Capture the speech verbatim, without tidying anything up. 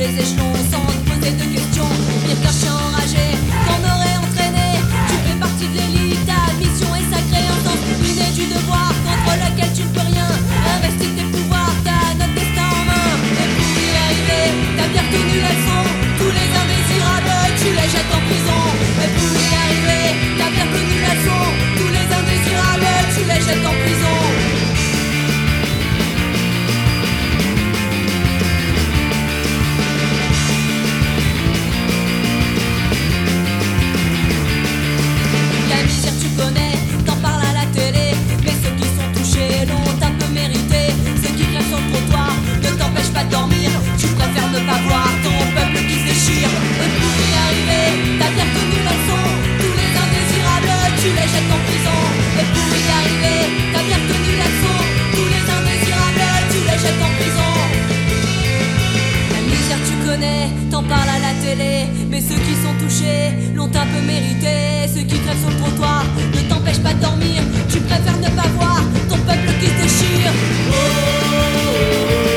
les échelons sans te poser de questions. Pire qu'un chien enragé qu'on aurait entraîné. Tu fais partie de l'élite, ta mission est sacrée. En sens inné du devoir contre lequel tu ne peux rien. Investis tes pouvoirs, t'as notre destin en main. Et pour y arriver, t'as bien retenu la leçon. Tous les indésirables, tu les jettes en prison. Et pour y arriver, t'as bien retenu la leçon. Tous les indésirables, tu les jettes en prison. La misère tu connais, t'en parles à la télé. Mais ceux qui sont touchés l'ont un peu mérité. Ceux qui crèvent sur le trottoir ne t'empêchent pas de dormir. Tu préfères ne pas voir ton peuple qui se déchire. Et pour y arriver, t'as bien retenu la leçon. Tous les indésirables, tu les jettes en prison. Et pour y arriver, t'as bien retenu la leçon. Tous les indésirables, tu les jettes en prison. La misère tu connais, t'en parles à la télé. Mais ceux qui sont touchés l'ont un peu mérité. Ceux qui crèvent sur le trottoir ne t'empêchent pas de dormir. Tu préfères ne pas voir ton peuple qui se déchire. Oh, oh, oh.